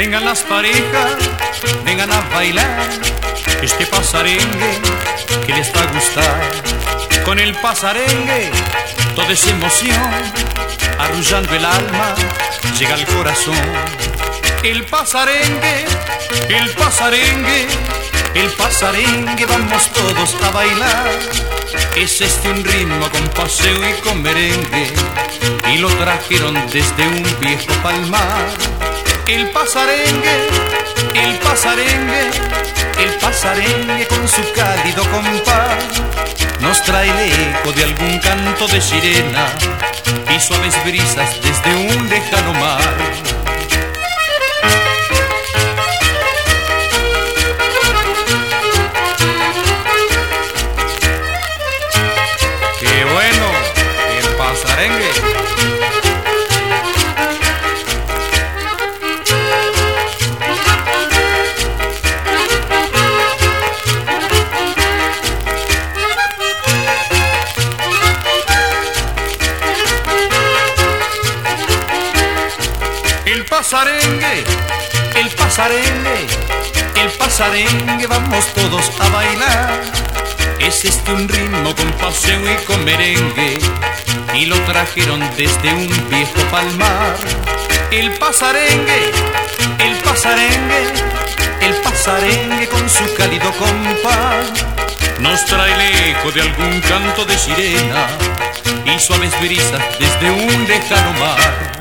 Vengan las parejas, vengan a bailar este pasarengue que les va a gustar. Con el pasarengue toda es emoción, arrullando el alma, llega al corazón. El pasarengue, el pasarengue, el pasarengue, vamos todos a bailar. Es este un ritmo con paseo y con merengue, y lo trajeron desde un viejo palmar. El pasarengue, el pasarengue, el pasarengue con su cálido compás nos trae el eco de algún canto de sirena y suaves brisas desde un lejano mar. ¡Qué bueno! El pasarengue. El pasarengue, el pasarengue, el pasarengue, vamos todos a bailar. Es este un ritmo con paseo y con merengue, y lo trajeron desde un viejo palmar. El pasarengue, el pasarengue, el pasarengue con su cálido compás nos trae el eco de algún canto de sirena y suaves brisas desde un lejano mar.